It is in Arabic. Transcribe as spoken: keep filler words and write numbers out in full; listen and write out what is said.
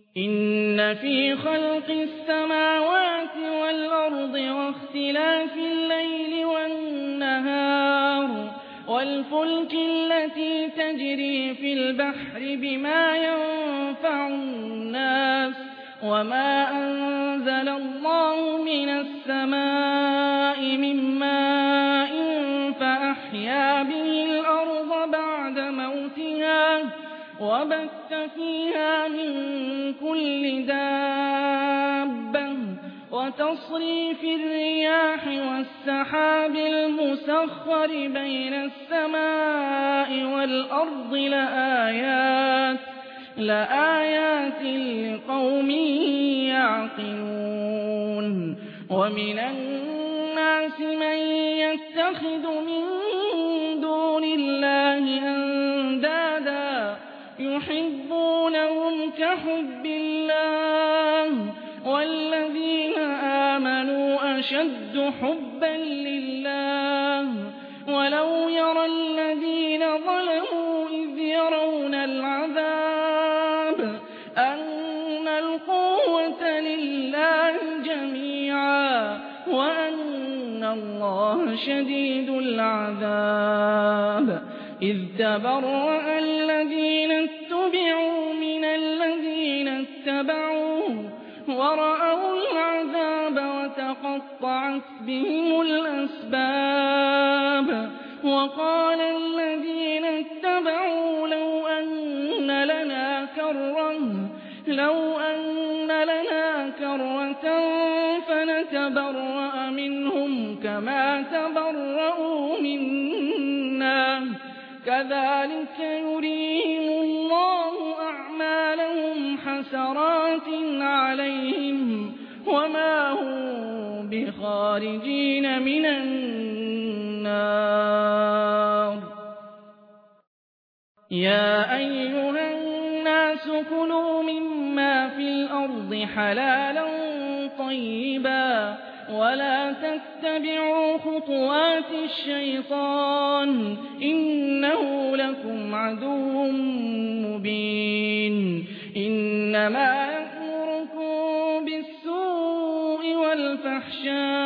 إِنَّ فِي خَلْقِ السَّمَاوَاتِ وَالْأَرْضِ وَاخْتِلَافِ اللَّيْلِ وَالنَّهَارِ وَالْفُلْكِ الَّتِي تَجْرِي فِي الْبَحْرِ بِمَا يَنفَعُ النَّاسَ وَمَا أَنزَلَ اللَّهُ مِنَ السَّمَاءِ مِن مَّاءٍ فَأَحْيَا بِهِ الْأَرْضَ بَعْدَ مَوْتِهَا وَبَثَّ فِيهَا مِن كُلِّ دَابَّةٍ وَتَصْرِيفِ الرِّيَاحِ وَالسَّحَابِ الْمُسَخَّرِ بَيْنَ السَّمَاءِ وَالْأَرْضِ لَآيَاتٍ لآيات لِقَوْمٍ يَعْقِلُونَ وَمِنَ النَّاسِ مَن يَتَّخِذُ مِن دُونِ اللَّهِ أَندَادًا يُحِبُّونَهُمْ كَحُبِّ اللَّهِ وَالَّذِينَ آمَنُوا أَشَدُّ حُبًّا لِّلَّهِ وَلَوْ يَرَى الَّذِينَ ظَلَمُوا إِذْ يَرَوْنَ الْعَذَابَ أَنَّ الْقُوَّةَ لِلَّهِ جَمِيعًا وَأَنَّ اللَّهَ شَدِيدُ الْعَذَابِ إِذْ تَبَرَّأَ الَّذِينَ اتُّبِعُوا مِنَ الَّذِينَ اتَّبَعُوا وَرَأَوُا الْعَذَابَ وَتَقَطَّعَتْ بِهِمُ الْأَسْبَابُ وَقَالَ الَّذِينَ اتَّبَعُوا لَوْ أَنَّ لَنَا كَرَّةً لَوْ أَنَّ لَنَا كَرَّةً فَنَتَبَرَّأَ مِنْهُمْ كَمَا تَبَرَّءُوا مِنَّا كَذَلِكَ يُرِيهِمُ اللَّهُ أَعْمَالَهُمْ حَسَرَاتٍ عَلَيْهِمْ وَمَا هُم بِخَارِجِينَ مِنَ النَّارِ يَا أَيُّهَا النَّاسُ كُلُوا مِمَّا فِي الْأَرْضِ حَلَالًا طَيِّبًا وَلَا تَتَّبِعُوا خُطُوَاتِ الشَّيْطَانِ ۚ إِنَّهُ لَكُمْ عَدُوٌّ مُّبِينٌ إِنَّمَا يَأْمُرُكُم بِالسُّوءِ وَالْفَحْشَاءِ